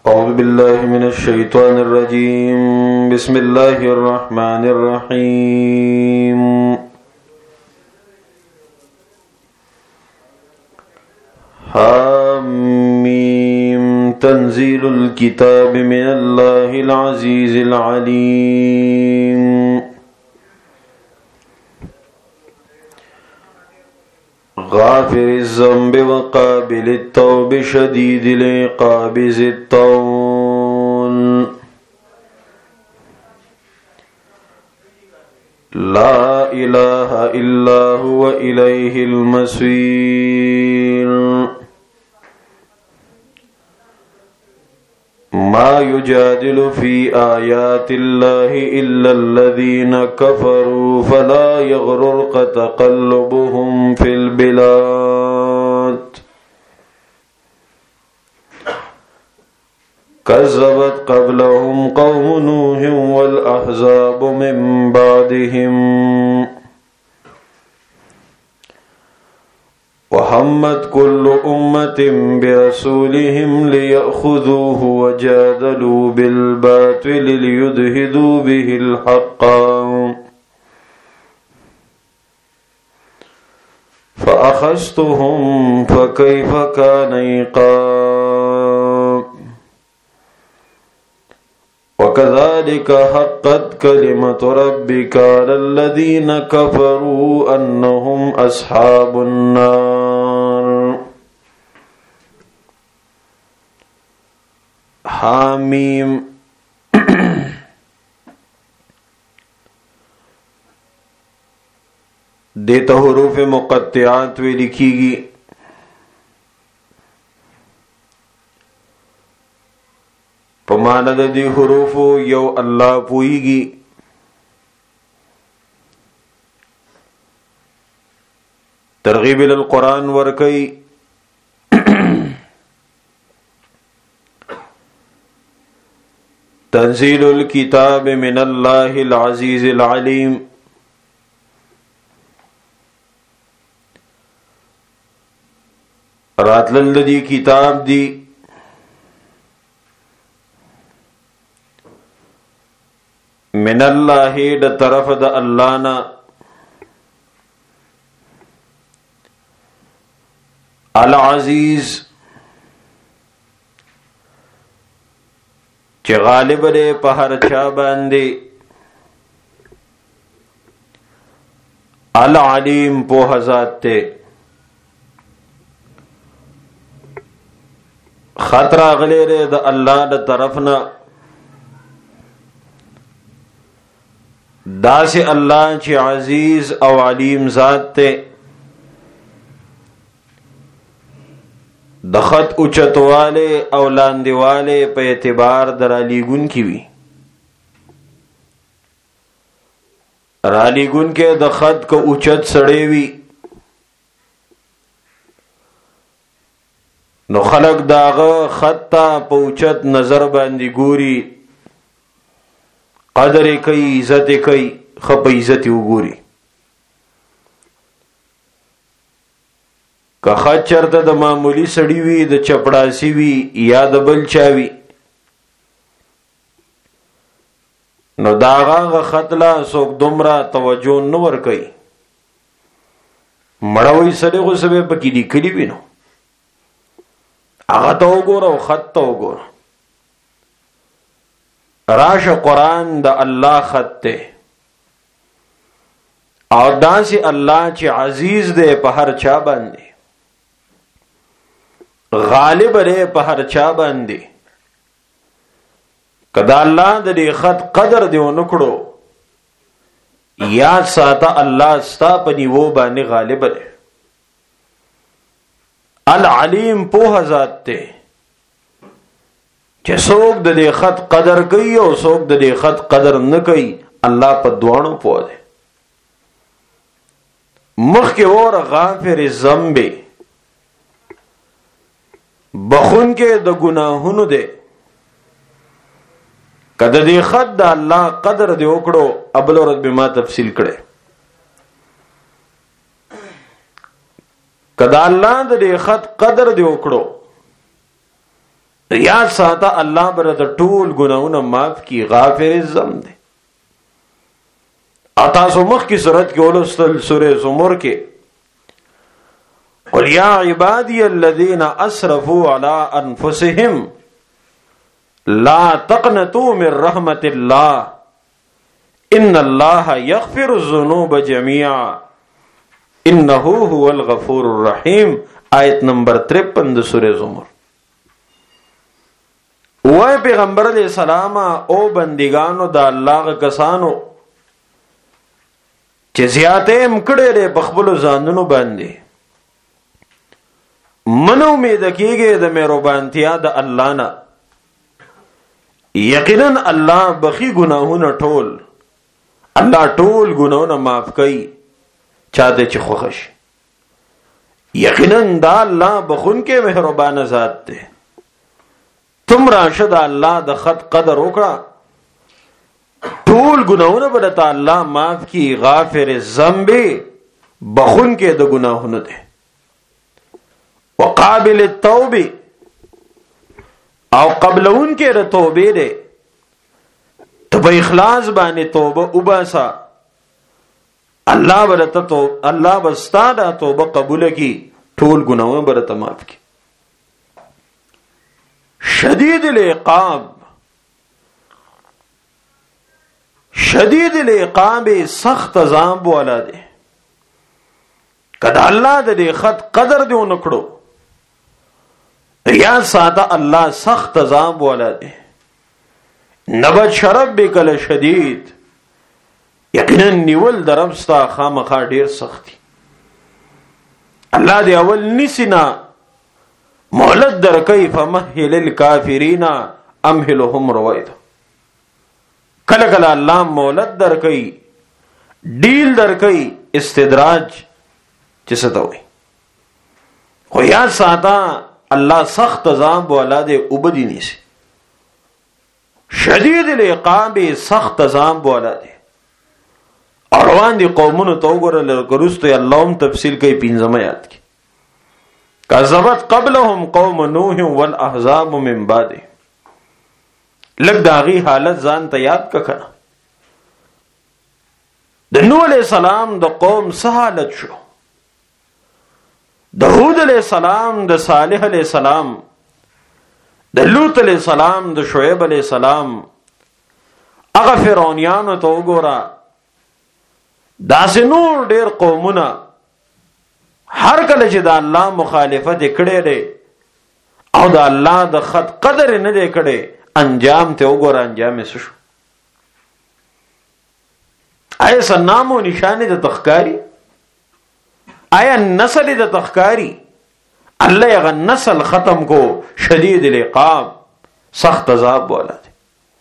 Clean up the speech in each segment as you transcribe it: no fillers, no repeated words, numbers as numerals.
أعوذ بالله من الشيطان الرجيم. بسم الله الرحمن الرحيم. حميم تنزيل الكتاب من الله العزيز العليم. غافر الذنب وقابل التوب شديد العقاب ذي الطول. لا إله إلا هو إليه المصير. ما يجادل في آيات الله إلا الذين كفروا فلا يغررك تقلبهم في البلاد. كذبت قبلهم قوم نوح والأحزاب من بعدهم وهمت كل أمة برسولهم ليأخذوه وجادلوا بالباطل ليدحضوا به الحق فأخذتهم فكيف كان عقاب. وكذلك حقت كلمة ربك على الذين كفروا أنهم أصحاب النار. حامیم دیتا حروف مقطعات وی لکھی گی. پماند دی حروف یو اللہ پوئی گی. ترغیب القرآن ورکی تنزیل الکتاب من اللہ العزیز العلیم. راتلل دی کتاب دی من اللہ د طرف د اللہ نا العزیز چه غالب دے پہر چا باندے العلیم پوہ ذات تے. خطر اغلی دے د اللہ د طرف نا دا سے اللہ چی عزیز او علیم ذات تے. دخط اچت والے او لاندے والے پہ اعتبار در علی گن کی بھی. رالی گن کے دخط کو اچت سڑے وی نو خلق داغ خط تا پوچت نظر باندی گوری قدر کئی عزت کئی خپ عزت وګوري. که خط چرته د معمولی سړی وي د چپړاسی وي یا د بل چا وي نو داغه خط لا څوک دومره توجه نه ور کوي. مړوي سره غو سبه پکې لیکلي وي نو هغه ته وګوره او خط ته وګوره. راش قرآن دا اللہ خط تے اور داسی اللہ چی عزیز دے پہر چا باندے غالب دے پہر چا باندے. کدا اللہ دے خط قدر دیو نکڑو یاد ساتا اللہ ستا پنی وہ بانے غالب دے. العلیم پوہ ذات تے چې څوک د دې خط قدر کوي او څوک د دې خط قدر نه کوي الله په دوانو پوه دی. مخکې اور غافر الذنب بخون کې د ګناهونو دی. کله دې خط د الله قدر دی وکړو ابل ورځ به ما تفصیل کړي. کله الله د دې خط قدر دی وکړو یاد ساته الله بر د ټول ګناونه معاف کی، غافر الذنب دی. اتا سو مخ کی صورت کې ولستل سورہ زمر کې قل یا عبادی الذین اسرفوا علی انفسهم لا تقنطوا من رحمت الله ان الله یغفر الذنوب جميعا انه هو الغفور الرحیم. آیت نمبر 53 سورہ زمر. وای پیغمبر علیہ السلام او بندگانو د الله کسانو چې زیاته مکړې له بخبل ځانونو باندې منو امید کیږي د مهربانتیا د الله نه. یقینا الله بخي گناهونه ټول، الله ټول گناهونه معاف کوي چاته چې خوښ. یقینا دا الله بخون کې مهربان ذات دی. تم راشد الله د خط قدر وکړه، ټول گناهونه به د الله معاف کی، غافر الذنب بخون کې د گناهونه دی، وقابل التوبه او قبلون کې د توبې دی. ته په اخلاص باندې توبه وباسا، الله ورته الله بستا د توبه قبول کی، ټول گناهونه به ته معاف کی. شدید العقاب، شدید العقاب سخت عذاب والا دی. کدا الله د دې خط قدر دی نکړو یا ساده الله سخت عذاب والا دی. نبت شرب بکل شدید، یقینا نیول درمستا خامخا ډیر سختی. الله دی اول نسینا مهلت در کوي، فمهل الکافرین امهلهم رویدا. کله کله الله مهلت در کوي، ډیل در کوي، استدراج چې څه ته وایي. خو یا ساده الله سخت عذاب والا دی، وبدي نيسي. شدید العقاب سخت عذاب والا دی. اروان دی قومونو تو وګورل ګرستو الله هم تفصیل کوي 15 آیات کې. کذبت قبلهم قوم نوح والاحزاب من بعد. لګ داغي حالت ځان ته یاد کړه. د نوح علیہ السلام د قوم څه حالت شو، د هود علیہ السلام، د صالح علیہ السلام، د لوط علیہ السلام، د شعیب علیہ السلام. هغه فرعونانو ته وګوره، داسې نور ډیر قومونه هر کله چې د الله مخالفت کړي دي او د الله د خط قدر نه دی کړي، انجام ته وګوره، انجام یې شو. آیا سنام و نشانه د تخکاری؟ آیا نسل د تخکاری؟ الله یې نسل ختم کو، شدید العقاب سخت عذاب والا دی.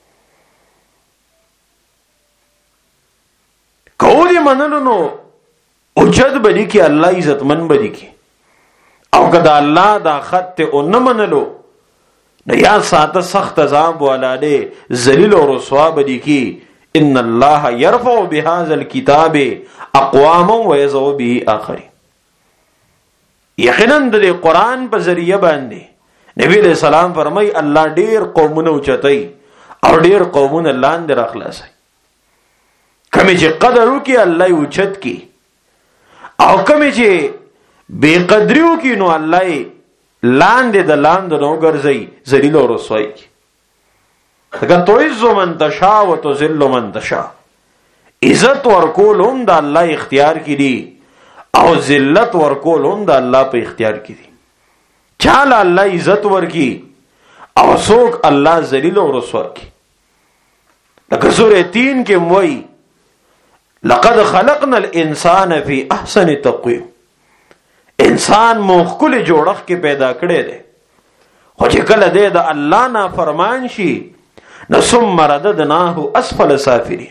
کولی منلو نو اوجد بدی کی، الله عزتمن بدی کی. او کدا الله دا خط ته او نه منلو نو یا ساته سخت عذاب والا دی، ذلیل او رسوا بدی کی. ان الله يرفع بهذا الكتاب اقواما ويذو به اخرين. یقینا د قرآن په ذریعہ باندې نبی علیہ السلام فرمای الله ډیر قومونه اوچتای او ډیر قومونه لاندې راخلاصي. کمی چې قدر وکي الله اوچت کی، او کمی چې بے قدریو کی نو الله لاندې د لاندې نو ګرځي، ذلیل او رسوای کی. اگر تعز من تشاء و تذل من تشاء، عزت ورکول هم د الله اختیار کی دی او ذلت ورکول هم د الله په اختیار کی دی. چاله الله عزت ورکی او څوک الله ذلیل او رسوا کی. لکه سورہ 3 کې موي لقد خلقنا الانسان فی احسن تقویم. انسان مخکل جوړخ کې پیدا کړی دی، خو چې کله دی د الله نه فرمان شي نو ثم رددناه اسفل سافلین.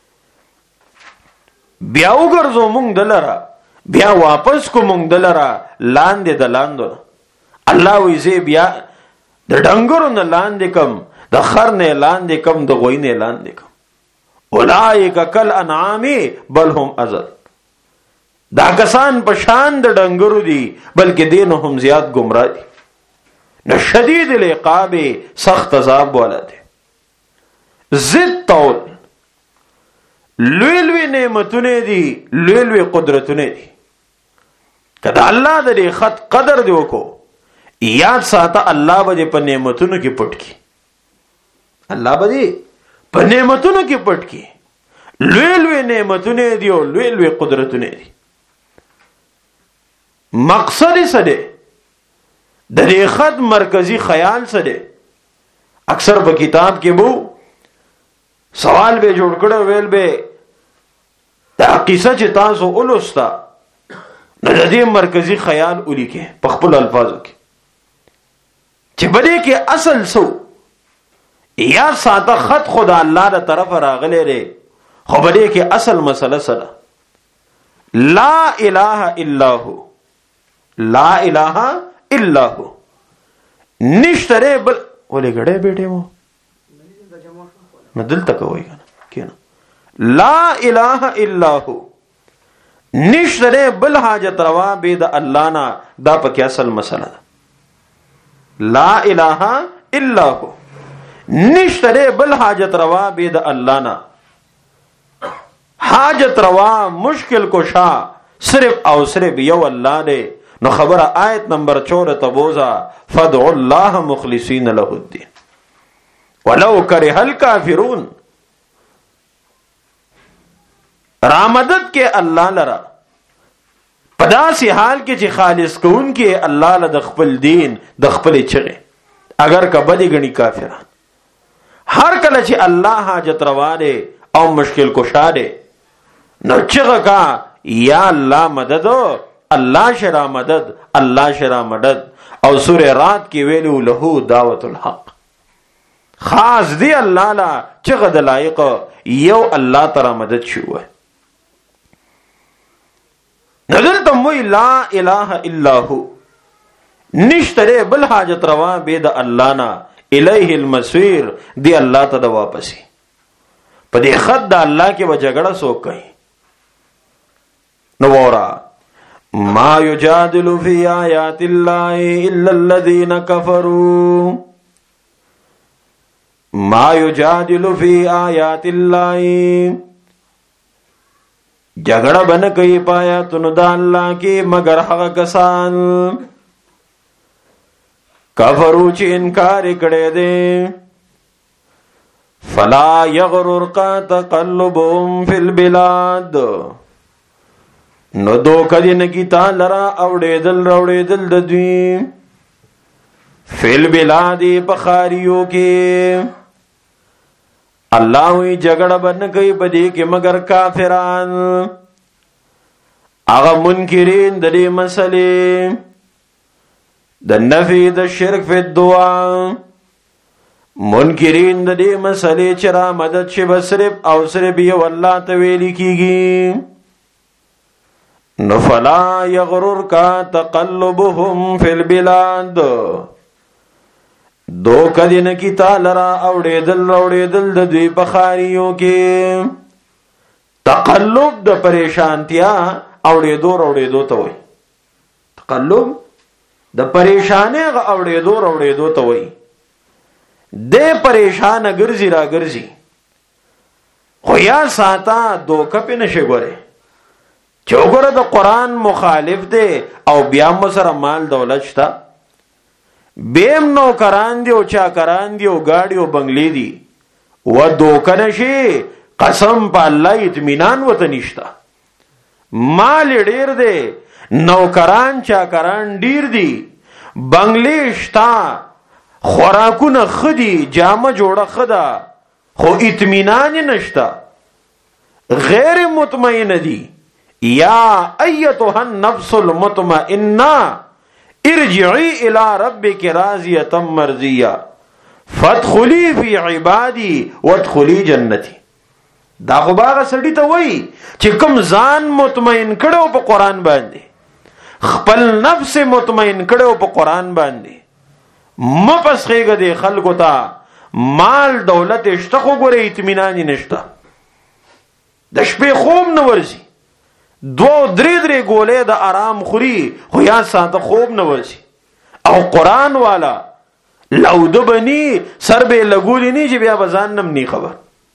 بیا وګرځو مونږ دلره، بیا واپس کو مونږ دلره لاندې د لاندو. الله وی زی بیا د ډنګرو نه لاندې کم، د خر نه لاندې کم، د غوی نه لاندې کم. اولئک کل انعام بل هم اضل. دا کسان په شان د ډنګرو دي بلکې دین هم زیات گمراه دي. نو شدید العقاب سخت عذاب والا دی. ضد طول لوی لوی نعمتونه دي، لوی لوی قدرتونه دي. کله الله د دې خط قدر دی وکړو، یاد ساته الله به په نعمتونو کې پټ کی. الله به په نعمتونو کې پټ کی. لوی لوی نعمتونه دي او لوی لوی قدرتونه دي. مقصد څه دی؟ د دې خط مرکزی خیال څه دی؟ اکثر په کتاب کې وو سوال به جوړ کړو، ویل به دا قصه چې تاسو ولوستا نو د دې مرکزی خیال ولیکئ په خپل الفاظو کې چې بده کې اصل سو یا ساده خط خدا الله تر طرف راغلی دی، خو بده کې اصل مسله سره لا اله الا هو، لا اله الا هو نشتره بل ولې غړې بیٹه مو دلته کوي کنه لا اله الا هو نشتره بل حاجت روا بيد الله نا، دا پکې اصل مسله ده. لا اله الا هو نشتره بل حاجت روا بيد الله نا، حاجت روا مشکل کشا صرف او صرف یو الله دی. نو خبر آیت نمبر 4 تبوزا فدعوا الله مخلصین له الدین ولو کرہ الکافرون. رامدد کے اللہ لرا پدا سی حال کے چی خالص کون کے اللہ لرا دخپل دین دخپل چغے اگر کبدی گنی کافران. ہر کل چی اللہ حاجت روا دے او مشکل کشا دے نو چغ کا یا اللہ مددو، اللہ شرا مدد، اللہ شرا مدد. او سور رات کی ویلو لہو دعوت الحق، خاص دی اللہ لا چغد لائق یو اللہ ترا مدد شوئے. نظر تموی لا الہ الا ہو نشترے بل حاجت روا بید اللہ نا، الیہ المصیر دی اللہ تا دا واپسی. پا دی خط دا اللہ کے وجگڑا سوک کہیں نوورا ما یجادل فی آیات اللہ الا الذین کفروا، ما یجادل فی آیات اللہ جگڑا بن کئی پایا تن دا اللہ کی مگر حق کسان کفرو چی انکار کڑے دے. فلا یغرر کا تقلبهم فی البلاد نو دو کدی نکی تا لرا اوڑے دل روڑے دل ددوی فی البلادی پخاریوں کے. اللہ ہوئی جگڑ بن گئی بدی کے مگر کافران آغا منکرین دلی مسئلے د نفی د شرک فی الدعا، منکرین دلی مسئلے چرا مدد شب صرف او صرف یو اللہ تویلی کی گی. نفلا یغرر کا تقلبهم فی البلاد دو کدی نکی تا لرا اوڑے دل روڑے دل د دوی بخاریوں کے. تقلب د پریشانتیا اوڑے دو روڑے دو توئی، تقلب د پریشانے غ اوڑے دو روڑے دو توئی. دے پریشان گرزی را گرزی خو یا ساتا دو کپی نشے گورے چوگورا دا قرآن مخالف دے او بیام سر مال دولت شتا بیم نو کران دی او چا کران دی او گاڑی او بنگلی دی و دو کنشی قسم پا اللہ اطمینان و تنشتا. مال ڈیر دے نو کران چا کران ڈیر دی بنگلی شتا خوراکون خدی جامع جوڑا خدا خو اطمینان نشتا غیر مطمئن دی. یا ایتها النفس المطمئنہ ارجعی الى ربک راضیۃ مرضیہ فادخلی فی عبادی وادخلی جنتی. دا خو باغ سړی ته وای چې کوم ځان مطمئن کړو په قران باندې، خپل نفس مطمئن کړو په قران باندې، مپسخېګه دي خلکو ته مال دولت شته خو ګوره اطمینان نشته، د شپې خوب نه ورځي، دو درې ګولې د آرام خوري خو یا ساته خوب نه ورځي. او قران والا لوده بنی سر به لګولې نه چې بیا بزان نم نی خبر.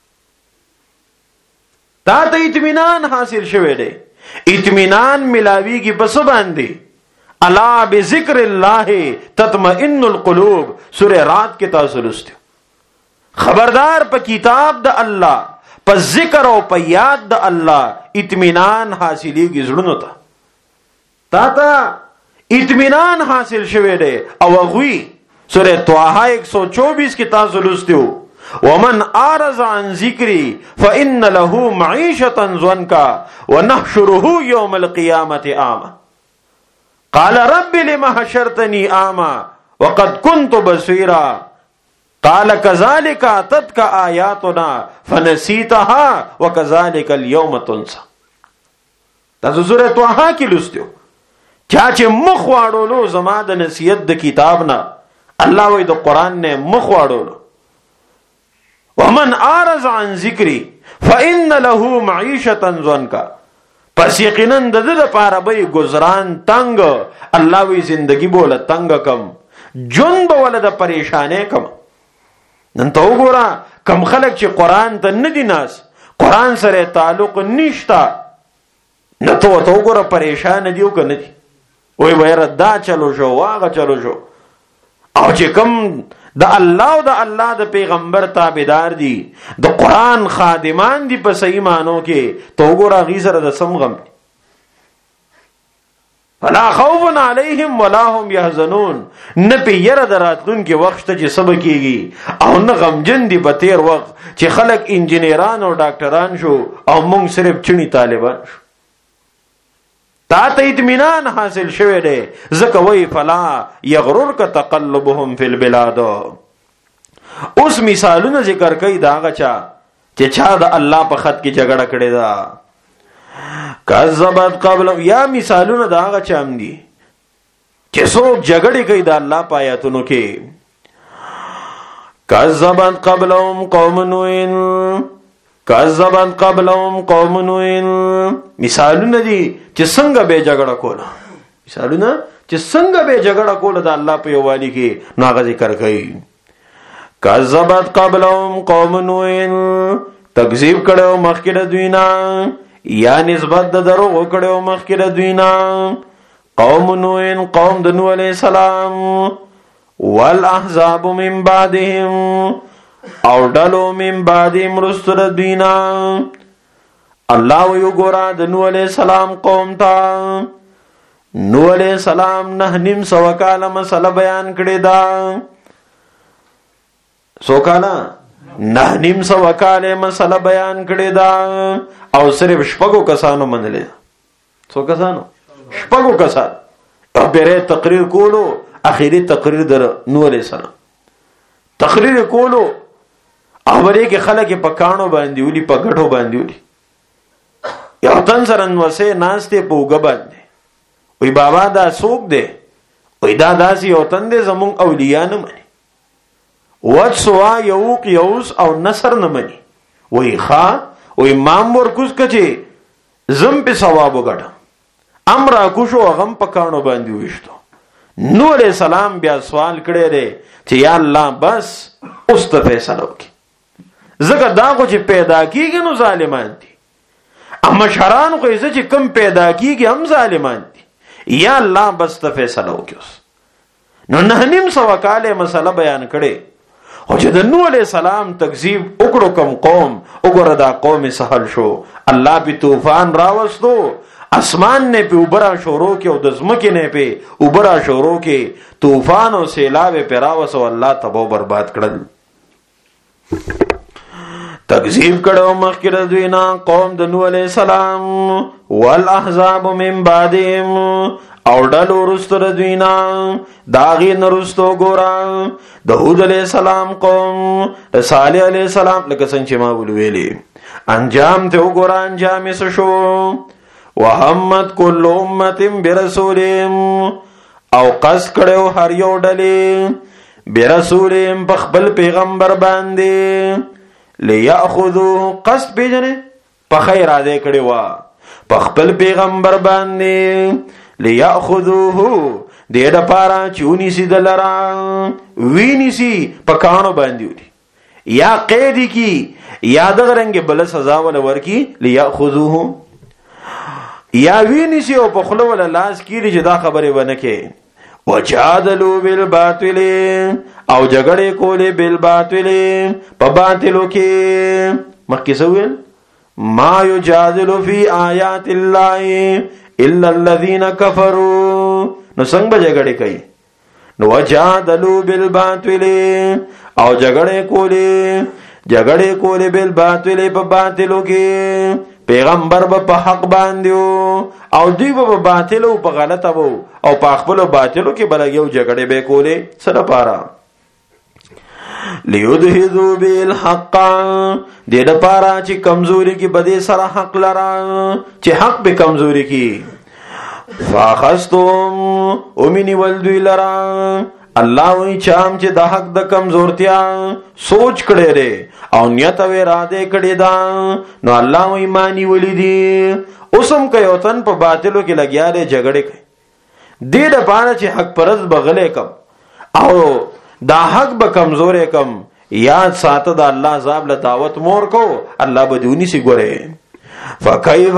تا ته اطمینان حاصل شوه دی. اطمینان ملاویږي پس باندې الا بذکر الله تطمئن القلوب. سورہ رات کې تاسو لوستو. خبردار په کتاب د الله په ذکر او په یاد د الله اطمینان حاصلېږي زړونو ته. تا ته اطمینان حاصل شوه دی او غوي سورہ طه 124 کې تاسو لوستو. ومن اعرض عن ذکری فإن له معیشة ضنکا ونحشره یوم القیامة اعمى قال رب لم حشرتنی اعمى وقد كنت بصیرا قال كذلك اتتك آیاتنا فنسیتها وكذلك اليوم تنسى. تاسو سورہ طه کې لوستو. چا چې مخ واړولو زما د نصیحت د کتاب نه، الله وې د قران نه مخ واړولو. ومن اعرض عن ذکری فإن له معیشة ضنکا، پس یقینا د دې لپاره به گزاران تنگ. الله وی زندگی بوله تنگ کم، جون به ولده پریشانې کم. نن ته وګوره کم خلک چې قران ته نه دي ناس، قران سره تعلق نشتا، نه ته وګوره پریشان دي او کنه دي. وای وای دا چلو شو واغه چلو شو. او چې کم د الله او د الله د پیغمبر تابعدار دي، د قران خادمان دي په صحیح مانو کې، تو وګوره غي سره د سم غم. فلا خوف علیهم ولا هم يحزنون. نه په یره دراتون کې وخت چې سبا کیږي او نه غمجن دي په تیر وخت چې خلک انجینران او ډاکټران شو او موږ صرف چني طالبان شو. تا ته اطمینان حاصل شوه دی. زکه وی فلا یغررک تقلبهم فی البلاد. اوس مثالونه ذکر کوي دا غچا چې چا د الله په خط کې جګړه کړې ده. کذبت قبل، یا مثالونه دا غچا هم دي چې څوک جګړه کوي د الله په آیاتونو کې. کذبت قبلهم قوم نوح، کذبت قبلهم قوم نوح. مثالونه دي چې څنګه به جګړه کوله، مثالونه چې څنګه به جګړه کوله د الله په یووالي کې نو هغه ذکر کوي. کذبت قبلهم قوم نوح، تکذیب کړو مخکې د دوی نه، یا نسبت د دروغ کړو مخکې د دوی نه. قوم نوح قوم د نوح علیہ السلام، والاحزاب من بعدهم او ډلو من بعدهم رسل دینا. الله وی ګورا د نوح علیہ السلام قوم ته. نوح علیہ السلام 9.5 کاله مسله بیان کړی دا. سو کاله 9.5 کاله مسله بیان کړی دا او صرف شپږو کسانو منلې. سو کسانو؟ شپږو کسان. او بیره تقریر کولو، اخیری تقریر در نوح علیہ السلام تقریر کولو. اوبره کې خلک په کانو باندې ولي، په غټو باندې ولي. یو تن سره نوسه ناشته په وګ باندې. وی بابا دا څوک دی؟ وی دا داسې یو تن دی زمونږ اولیاء نه مني. وڅ سوا یوق یوس او نصر نه مني. وی ښا وی مام ورکوس کچې زم په ثواب وګټم. امر کوشو غم په کانو باندې وشتو. نوح علیہ السلام بیا سوال کړی دی چې یا الله بس اوس ته فیصله وکړي. زکه دا خو چې پیدا کیږي نو ظالمان دي، اما شران خو چې کم پیدا کیږي هم ظالمان دي. یا الله بس ته فیصله وکړي. نو 9.5 کاله مسله بیان کړي. او چې د نوح علیہ السلام تکذیب وکړو کوم قوم، وګوره دا قوم سهل شو. الله په طوفان راوستو، اسمان نے پہ اوبرا شورو کے او د زمکے نے پہ اوبرا شورو کے طوفان او سیلاب پہ راوس او اللہ تباہ برباد کړل. تکذیب کړو مخکې د دوی نه قوم د نوح علیہ السلام، والاحزاب من بعدهم او ډلو وروسته د دوی نه د هغې نه وروسته وګوره د هود علیہ السلام قوم، د صالح علیہ السلام، لکه څنګه چې ما ویلي انجام ته وګوره انجام یې څه شو. وهمت كل امه برسولهم او قصد کړو هر یو ډلې برسولهم په خپل پیغمبر باندې. لیاخذوه قصد پیژنې په خیر اده کړي وا په خپل پیغمبر باندې. لیاخذوه دې د پاره چونی سي دلرا ویني سي پکانو باندې یا قید کی یا دغرنګ بل سزا ول ورکی لياخذوه یا ویني سي او په خلو ول لاس کیږي چې دا خبره ونه کې وجادلوا بالباطل او جګړه کولې بالباطل په باطلو کې مخکې سویل ما یجادل فی آیات الله الا الذين كفروا نو څنګه جګړه کوي نو وجادلوا بالباطل او جګړه کولې بالباطل په باطلو کې پیغمبر په حق باندې او دوی په باطل او په غلطه وو او په خپل باطلو کې بلګیو جګړه به کولې سره پاره لیدهذو بالحق دې د پاره چې کمزوري کې بده سره حق لرا چې حق به کمزوري کې فاخستم اومنی ولدوی لرا الله وی چام چې د حق د کمزورتیا سوچ کړي ره او نیت و اراده کړي دا نو الله وی مانی ولیدي اوسم کوي او تن په باطلو کې لګیا دي جګړه کوي دې د پاره چې حق پرز بغلې کم او دا حق به کمزورې کم یاد ساته د الله عذاب له دعوت مور کو الله بدونی سی ګوره فکیف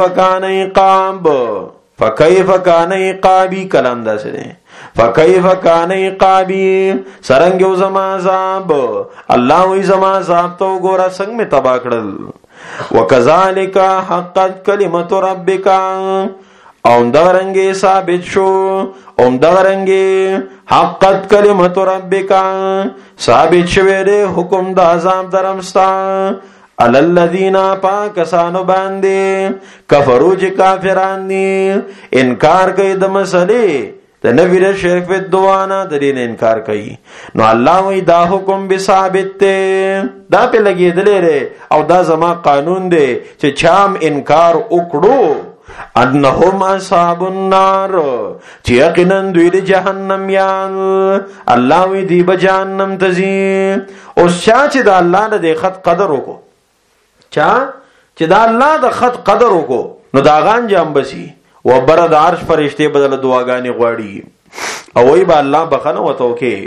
کان عقابی کلام دا سره فکیف کان عقابی سرنګو زما عذاب الله وی زما عذاب تو ګوره څنګه می تبا کړل وکذالک حقت کلمت ربک اوم دغرنگی ثابت شو اوم دغرنگی حقت کلمت ربک ثابت شوی دے حکم دا عذاب درمستا علی الذین پاکسانو باندے کفرو چی کافران دی انکار کئی دا مسئلے دا نبی دا شیخ فی دوانا دا دین انکار کئی نو اللہ وی دا حکم بھی ثابت تے دا پہ لگی دلے رے او دا زما قانون دے چی چام انکار اکڑو انہم اصحاب النار چی یقیناً دوی دی جہنم یان اللہ وی دی بجہنم تزی اس چا چی دا اللہ دا دی خط قدرو کو چا چی دا اللہ دا خط قدرو کو نو داغان جام بسی و برد عرش فرشتے بدل دعاگانی غواڑی اوئی با اللہ بخن و توکے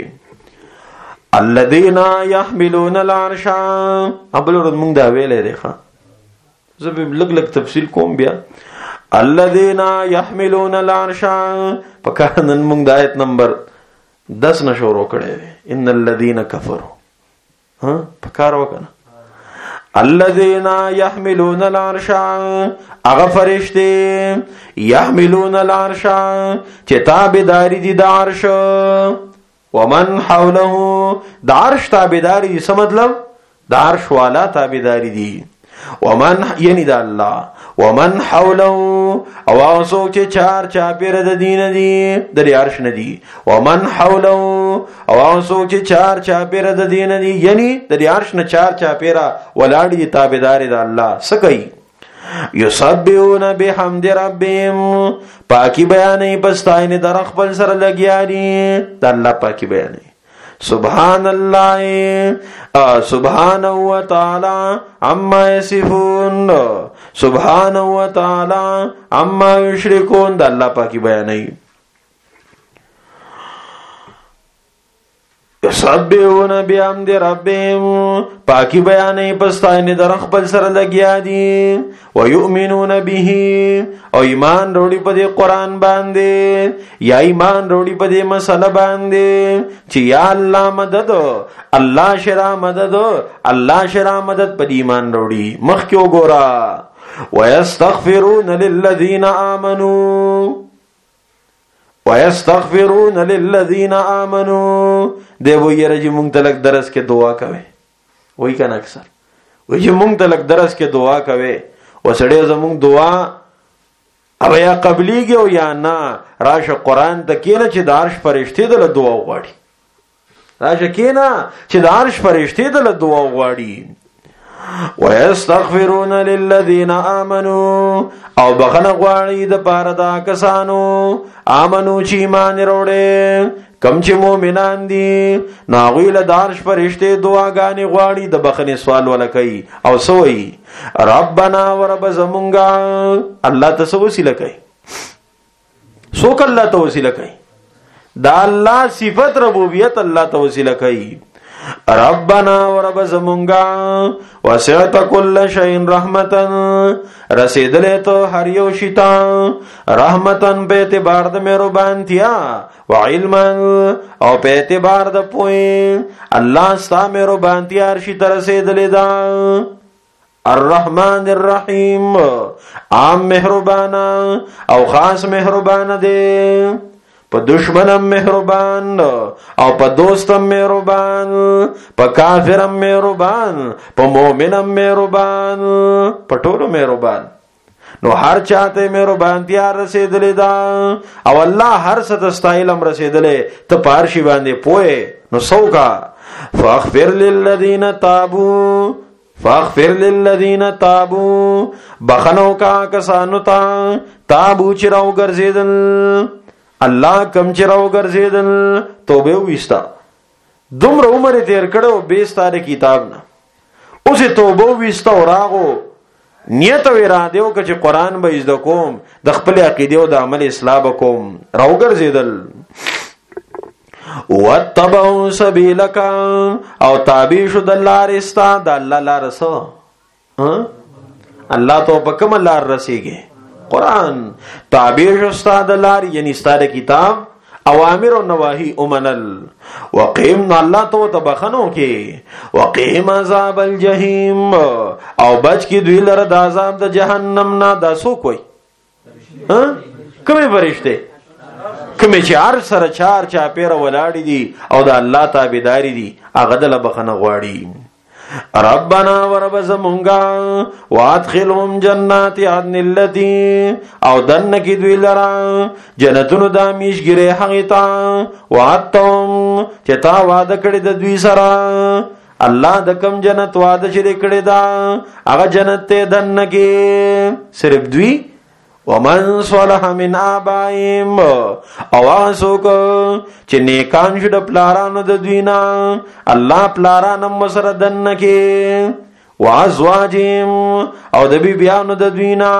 الذین یحملون العرش ابلو رد مونگ دا ویلے دیکھا زب لگ لگ تفصیل کوم بیا الذین یحملون العرش پکارنن مونږ د آیت نمبر 10 نه شروع کړي ان الذین کفروا ها پکار وکنه الذین یحملون العرش اغه فرشته یحملون العرش چې تابعداري دي د عرش ومن حوله د عرش تابعداري څه مطلب د عرش والا تابعداري دي ومن یعنی دا اللہ ومن حوله او آسوک چه چار چاپیر دا دین دی در عرش ندی ومن حوله او آسوک چه چار چاپیر دا دین دی یعنی در عرش نا چار چاپیر ولاڑی دی تابدار دا اللہ سکی یسبحون بحمد ربهم پاکی بیانی پستائن در اخبر سر لگیاری دا اللہ پاکی بیانی سبحان اللہ سبحانہ و تعالی عما یصفون سبحانہ و تعالی عما یشرکون دا اللہ پاکی بیانی یسبحون بحمد ربهم پاکی بیانی پستائن در اخبر سر لگیا دی ویؤمنون به او ایمان روڑی پا دے قرآن باندے یا ایمان روڑی پا دے مسئلہ باندے چی یا اللہ مدد اللہ شرع مدد اللہ شرع مدد پا دی ایمان روڑی مخ کیوں گورا ویستغفرون للذین آمنوا وَيَسْتَغْفِرُونَ لِلَّذِينَ آمَنُوا دے وہ یہ رجی مونگ تلک درس کے دعا کوئے وہی کنا اکثر وہی جی مونگ تلک درس کے دعا کوئے وہ سڑے زمونگ دعا اب یا قبلی گئے یا نا راش قرآن تکینا چی دارش فرشتی دل دعا غواڑی راش کینا چی دارش فرشتی دل دعا غواڑی وَيَسْتَغْفِرُونَ لِلَّذِينَ آمَنُوا او بخن غواړي د پاره دا کسانو آمنو چې ایمان وروړي کم چې مؤمنان دي ناغوی له دارش فرشته دعاګانې غواړي د بخنې سوال ولکې او سوئی ربنا ورب زمونږه الله ته وسیله کوي څوک الله ته وسیله کوي دا الله صفت ربوبیت الله توسیله کوي. ربنا ورب زمونگا وسعت کل شیء رحمتا رسیدلے تو ہر یو شتا رحمتا پہ اعتبار د مہربانتیا وعلما او پہ اعتبار د پوئے اللہ ستا مہربانتیا رشتا رسیدلے دا. الرحمن الرحیم عام مہربانا او خاص مہربانا دے. په دشمنم مهربان او په دوستم مهربان په کافرم مهربان په مؤمنم مهربان په ټولو مهربان. نو هر چاته مهربانتیا رسیدلې ده او الله هر څه ته ستا علم رسیدلې ته پارشي باندې پوهه. نو سوکا فاغفر للذین تابوا فاغفر للذین تابوا بخنو کا کسانو تا تابو چراو ګرځیدل الله کم چراو ګرځیدل توبه وستا دومره عمر تیر کړو به ستاره کتاب نه اوسه توبه وستا اوراغو نیت و اراده او چې قران به زده کوم د خپل عقیده او د عمل اصلاح کوم راو ګرځیدل. واتبعوا سبیلک او تابع شو د لار استا د الله لار سو الله تو په کوم لار رسیږي قرآن تابع استاد لار یعنی استاد کتاب اوامر و نواہی امنل. وقیم اللہ تو تبخنو کے وقیم عذاب الجحیم او بچ کی دوی لرد عذاب دا جہنم نا دا سو کوئی کمی فرشتے کمی چار سر چار چاپیر ولاڑی دی او دا اللہ تابداری دی اغدل بخن غواڑی. ربنا ورب زمونگا وادخلهم جنات عدن اللتی او دن کی دوی لرا جنتونو دا میشگیره حقیتا وعدتهم چتا وعد کړی د دوی سرا الله د کم جنت وعده چری کړی دا هغه جنت ته دن کې صرف دوی ومن صلح من آبائهم او آسوک چه نیکان شد پلارانو د دوینا اللہ پلارانم مسر دن کے وازواجهم او د بی بیانو د دوینا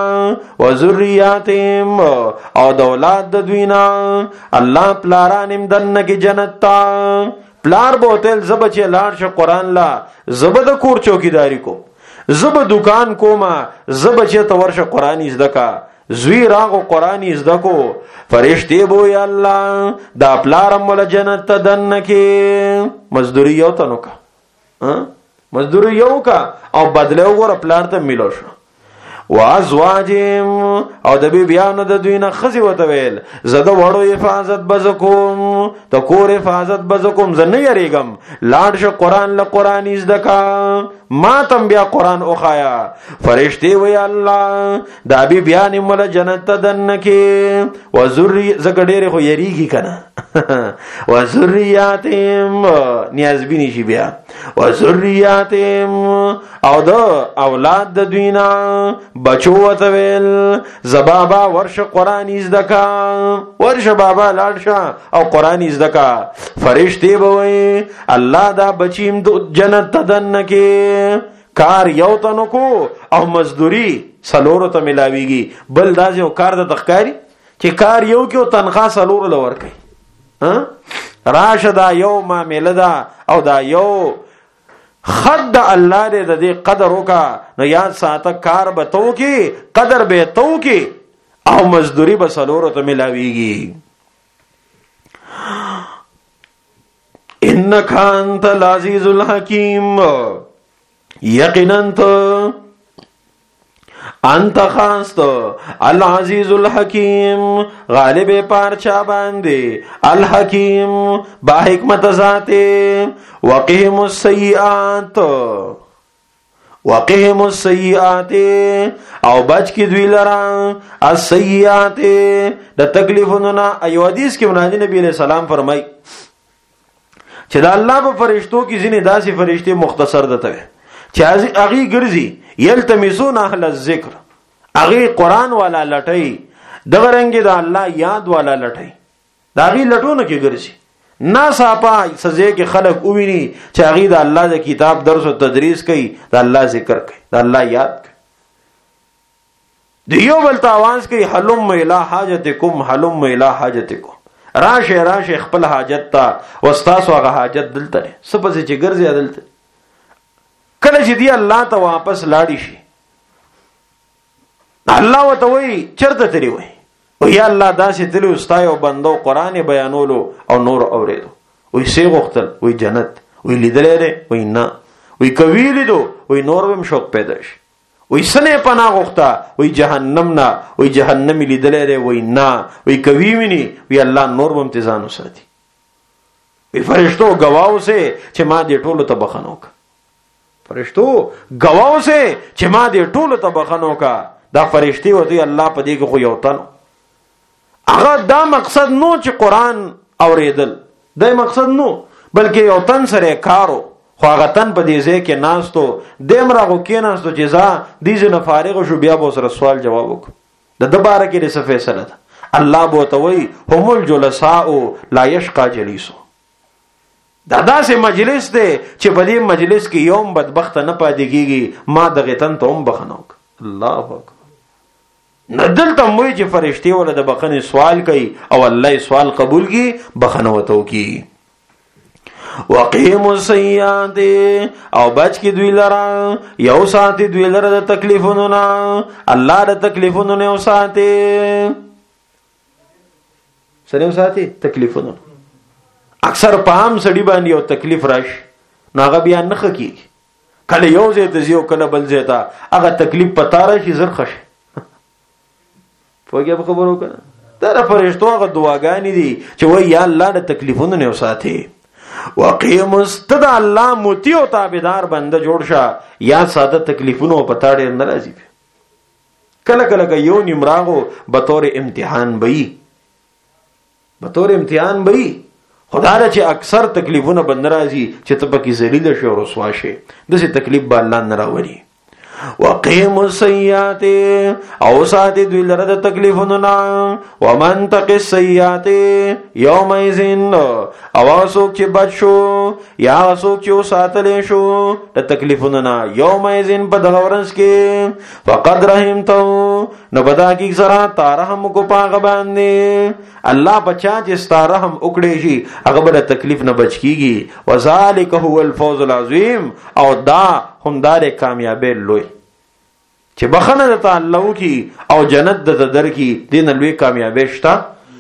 وذریاتهم او دولاد د دوینا اللہ پلارانم دن کے جنتا. پلار بوتل زب چه لارش قرآن لا زب د کور چوکیداری کو زب دکان کوما زب چه تورش قرآن ازدکا زوی راغو قرآنی ازدکو فرشتی بوی اللہ دا پلارم والا جنت تا دن کے مزدوری یو تا نکا مزدوری یو کا او بدلے گورا پلار تا ملو شو. وازواجیم او د بی بیانو د دوی نه خزی وتویل زده وړو حفاظت بزکوم د کور حفاظت بزکوم زه نه یریږم لاړ شه قرآن له قرآن زدکا ما تم بیا قرآن اوخایا. فرشتي وی الله دا بی بیان مل جنت ته دن کې وذری زګ ډېر خو یریږي کنه وذریاتهم نیاز بینی شي بیا وذریاتهم او د اولاد د دوینا بچو وتویل زبابا ورش قرآن ازدکا ورش بابا لاړشا او قرآن ازدکا. فرشتي بوي الله دا بچیم جنت ته دن کې کار یو تنو کو او مزدوری سلورو ته ملاویږي بل دا یو کار د تخکاری چې کار یو کې او تنخواه سلورو لور کوي راشه دا یو معاملې دا او دا یو خد الله دې د دې قدر وکا نو یاد ساته کار به تو کې قدر به تو کې او مزدوری به سلورو ته ملاویږي. انک انت العزیز الحکیم یقینا انت خاص تو العزیز الحکیم غالب پارچا باندے الحکیم با حکمت ذاتے وقهم السیئات وقهم السیئات او بچ کی دوی لرا السیئات د تکلیفونو نا. ایو حدیث کې منادی نبی علیہ السلام فرمای چې د الله په فرشتو کې ځینې داسې فرشتي مختصر دته چې اغي ګرځي یلتمسون اهل الذکر اغي قران والا لټي دغه رنګ د الله یاد والا لټي دا اغي لټونه کې ګرځي ناصاپا سزه کې خلق اوویني چې اغي د الله د کتاب درس او تدریس کوي د الله ذکر کوي د الله یاد کوي دیو بل تاواز کوي حلم الی حاجتکم حلم الی حاجتکم راشه خپل حاجت ته واستاسو هغه حاجت دلته سپسې چې ګرځي دلته کله چې دی الله ته واپس لاړی شي الله وته وی چرته تری وی او یا الله داسې تلو استایو بندو قران بیانولو او نور اوریدو وی سی غختل وی جنت وی لیدلې وی نه وی کوي لیدو وی نور هم شوق پیدا شي وی سنه پناه غختا وی جهنم نه وی جهنم لیدلې وی نه وی کوي ویني وی الله نور هم تزانو ساتي وی فرشتو گواو سه چې ما دې ټولو ته بخنو کا فرشتو گواو سه چې ما دې ټولو ته بخنو کا دا فرشتي وته الله په دې کې خو یو تن هغه دا مقصد نو چې قران اوریدل دا مقصد نو بلکې یو تن سره کارو خو هغه تن په دې ځای کې ناستو دمرغه کې ناستو چې ځا دې نه فارغ شو بیا به سره سوال جواب وک د دباره کې څه فیصله ده الله بو ته وی هم الجلساء لا يشقى جليسو دا داسې مجلس دی چې په دې مجلس کې یوم بدبخت نه پاتې کیږي ما دغه تن ته هم بخنوک الله اکبر ندل ته موي چې فرشتي ول د بخنه سوال کوي او الله سوال قبول کی بخنه وته کی وقيموا السيئات او بچ کی دوی لرا یو ساتي دوی لرا د تکلیفونو نه الله د تکلیفونو نه او ساتي سره ساتي تکلیفونو اکثر پام سړي باندې یو تکلیف راش ناغه بیا نه خکی کله یو ځای ته یو کله بل ځای ته هغه تکلیف پتا راشي زر خش پوهیږي په خبرو کنه دا فرشتو هغه دعاګانې دي چې وای یا الله د تکلیفونو نه وساتي وقیم استد الله موتی او تابعدار بنده جوړ شه یا ساده تکلیفونو پتا ډېر ناراضي کله کله یو نیمراغو به طور امتحان بئی خدا را چې اکثر تکلیفونه بند راځي چې ته پکې ذلیل شې او رسوا شې دغه تکلیف به الله نه راوړي وقيموا السيئات او ساتي دوی لره د تکلیفونو نه ومن تق السيئات يومئذ او سوک چې بچ شو یا سوک چې ساتلې شو د تکلیفونو نه يومئذ په دغه ورځ کې فقد رحمته نو بدا کی زرا تارحم کو پاغ باندې الله بچا چې ستارحم وکړي شي هغه به تکلیف نه بچ کیږي وذالک هو الفوز العظیم او دا هم دار کامیابی لوی چې بخنه د تعالی کی او جنت د در کی دین لوی کامیابی شتا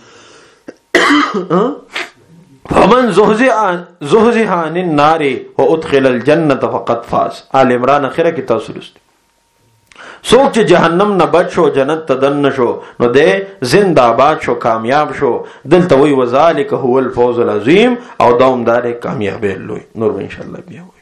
فمن زهزه عن النار وادخل الجنه فقد فاز آل عمران اخره کی تاسو سوک چې جهنم نه بچ شو جنت ته دن شو نو دې زنده آباد شو کامیاب شو دلته وی وذالک هو الفوز العظیم او دوامدار کامیابی لوی نور ان شاء الله بیا